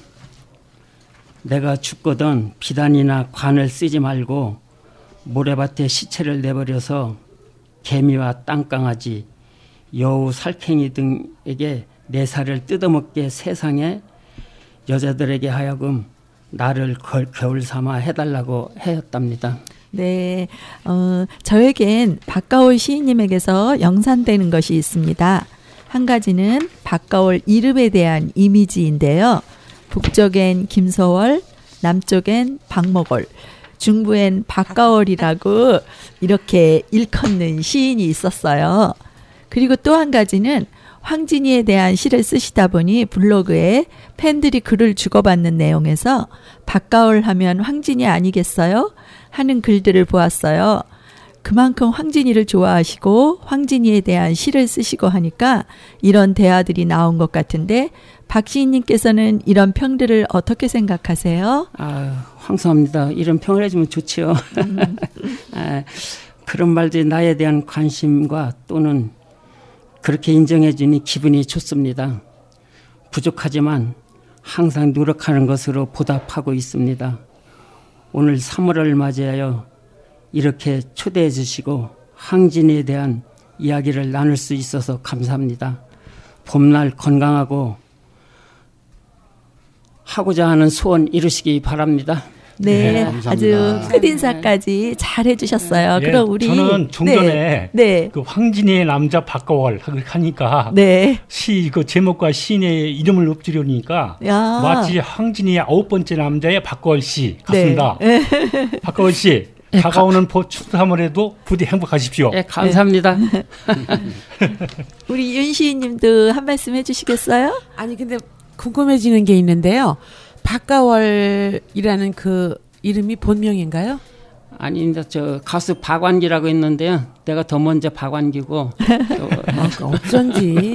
내가 죽거든 비단이나 관을 쓰지 말고 모래밭에 시체를 내버려서 개미와 땅강아지, 여우, 살쾡이 등에게 내 살을 뜯어먹게 세상에 여자들에게 하여금 나를 겨울 삼아 해달라고 하였답니다. 네, 어, 저에겐 박가월 시인님에게서 영산되는 것이 있습니다. 한 가지는 박가월 이름에 대한 이미지인데요. 북쪽엔 김소월, 남쪽엔 박목월, 중부엔 박가월이라고 이렇게 일컫는 시인이 있었어요. 그리고 또 한 가지는 황진이에 대한 시를 쓰시다 보니 블로그에 팬들이 글을 주고받는 내용에서 박가월 하면 황진이 아니겠어요? 하는 글들을 보았어요. 그만큼 황진이를 좋아하시고 황진이에 대한 시를 쓰시고 하니까 이런 대화들이 나온 것 같은데 박 시인님께서는 이런 평들을 어떻게 생각하세요? 아, 황송합니다. 이런 평을 해주면 좋지요. 음. 아, 그런 말들이 나에 대한 관심과 또는 그렇게 인정해 주니 기분이 좋습니다. 부족하지만 항상 노력하는 것으로 보답하고 있습니다. 오늘 삼월을 맞이하여 이렇게 초대해 주시고 황진이에 대한 이야기를 나눌 수 있어서 감사합니다. 봄날 건강하고 하고자 하는 소원 이루시기 바랍니다. 네, 네, 아주 끝인사까지 잘 해주셨어요. 예, 그럼 우리 저는 좀 전에 네, 네. 그 황진이의 남자 박가월 하니까 네. 시 그 제목과 시인의 이름을 읊으려니까 야. 마치 황진이의 아홉 번째 남자의 박가월 씨 같습니다. 네. 박가월 씨 네, 다가오는 보 추수삼월에도 부디 행복하십시오. 네, 감사합니다. 네. 우리 윤 시인님도 한 말씀 해주시겠어요? 아니 근데 궁금해지는 게 있는데요. 박가월이라는 그 이름이 본명인가요? 아니 이제 저 가수 박완기라고 있는데요. 내가 더 먼저 박완기고 아, 어쩐지.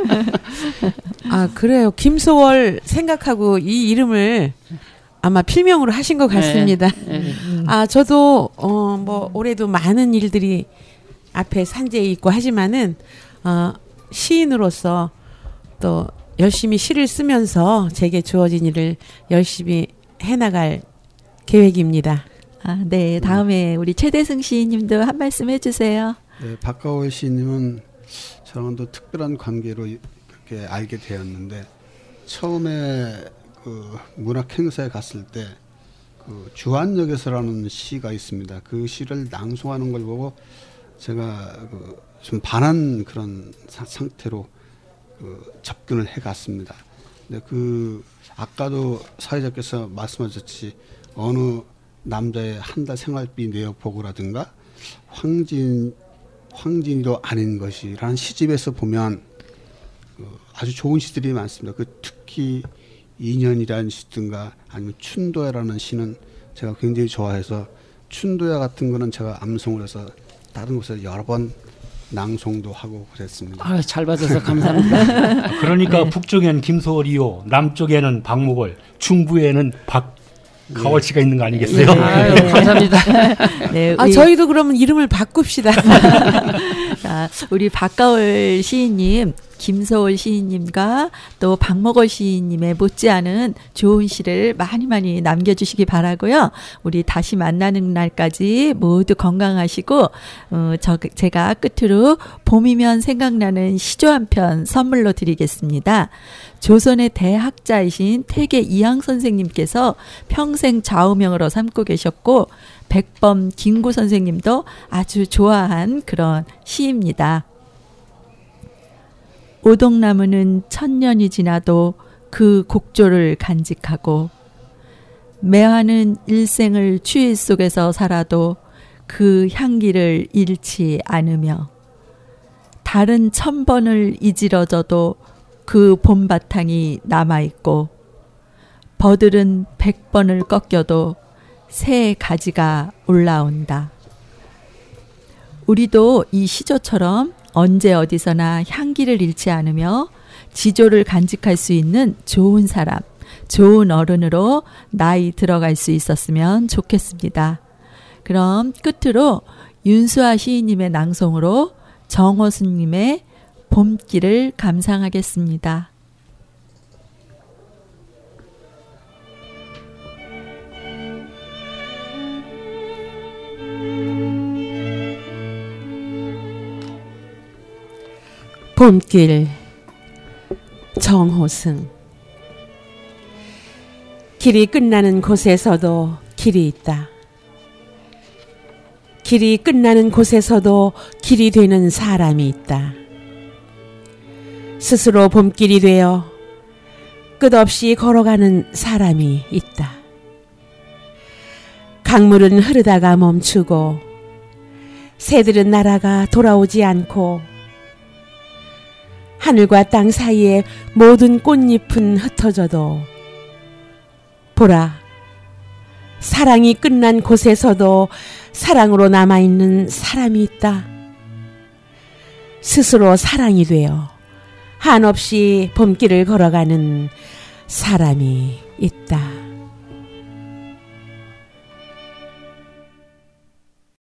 아 그래요. 김소월 생각하고 이 이름을 아마 필명으로 하신 것 같습니다. 네, 네. 아 저도 어 뭐 올해도 많은 일들이 앞에 산재에 있고 하지만은 어 시인으로서 또 열심히 시를 쓰면서 제게 주어진 일을 열심히 해나갈 계획입니다. 아, 네. 다음에 우리 최대승 시인님도 한 말씀 해주세요. 네, 박가월 시인님은 저랑은 또 특별한 관계로 이렇게 알게 되었는데 처음에 그 문학 행사에 갔을 때 그 주한역에서라는 시가 있습니다. 그 시를 낭송하는 걸 보고 제가 그 좀 반한 그런 사, 상태로 그 접근을 해갔습니다. 근데 그 아까도 사회자께서 말씀하셨듯이 어느 남자의 한 달 생활비 내역보고라든가 황진 황진이도 아닌 것이라는 시집에서 보면 그 아주 좋은 시들이 많습니다. 그 특히 인연이라는 시든가 아니면 춘도야라는 시는 제가 굉장히 좋아해서 춘도야 같은 거는 제가 암송을 해서 다른 곳에서 여러 번 낭송도 하고 그랬습니다. 아, 잘 받아서 감사합니다. 그러니까 네. 북쪽에는 김소월이요, 남쪽에는 박목월, 중부에는 박가월 씨가 있는 거 아니겠어요? 네. 아유, 감사합니다. 네, 아, 우리, 저희도 그러면 이름을 바꿉시다. 자, 우리 박가월 시인님, 김소월 시인님과 또 박목월 시인님의 못지않은 좋은 시를 많이 많이 남겨주시기 바라고요. 우리 다시 만나는 날까지 모두 건강하시고 어, 저, 제가 끝으로 봄이면 생각나는 시조 한 편 선물로 드리겠습니다. 조선의 대학자이신 태계 이항 선생님께서 평생 좌우명으로 삼고 계셨고 백범 김구 선생님도 아주 좋아한 그런 시입니다. 오동나무는 천년이 지나도 그 곡조를 간직하고 매화는 일생을 추위 속에서 살아도 그 향기를 잃지 않으며 달은 천 번을 이지러져도 그 봄바탕이 남아있고 버들은 백 번을 꺾여도 새 가지가 올라온다. 우리도 이 시조처럼 언제 어디서나 향기를 잃지 않으며 지조를 간직할 수 있는 좋은 사람, 좋은 어른으로 나이 들어갈 수 있었으면 좋겠습니다. 그럼 끝으로 윤수아 시인님의 낭송으로 정호수님의 봄길을 감상하겠습니다. 봄길 정호승. 길이 끝나는 곳에서도 길이 있다. 길이 끝나는 곳에서도 길이 되는 사람이 있다. 스스로 봄길이 되어 끝없이 걸어가는 사람이 있다. 강물은 흐르다가 멈추고 새들은 날아가 돌아오지 않고 하늘과 땅 사이에 모든 꽃잎은 흩어져도 보라, 사랑이 끝난 곳에서도 사랑으로 남아있는 사람이 있다. 스스로 사랑이 되어 한없이 봄길을 걸어가는 사람이 있다.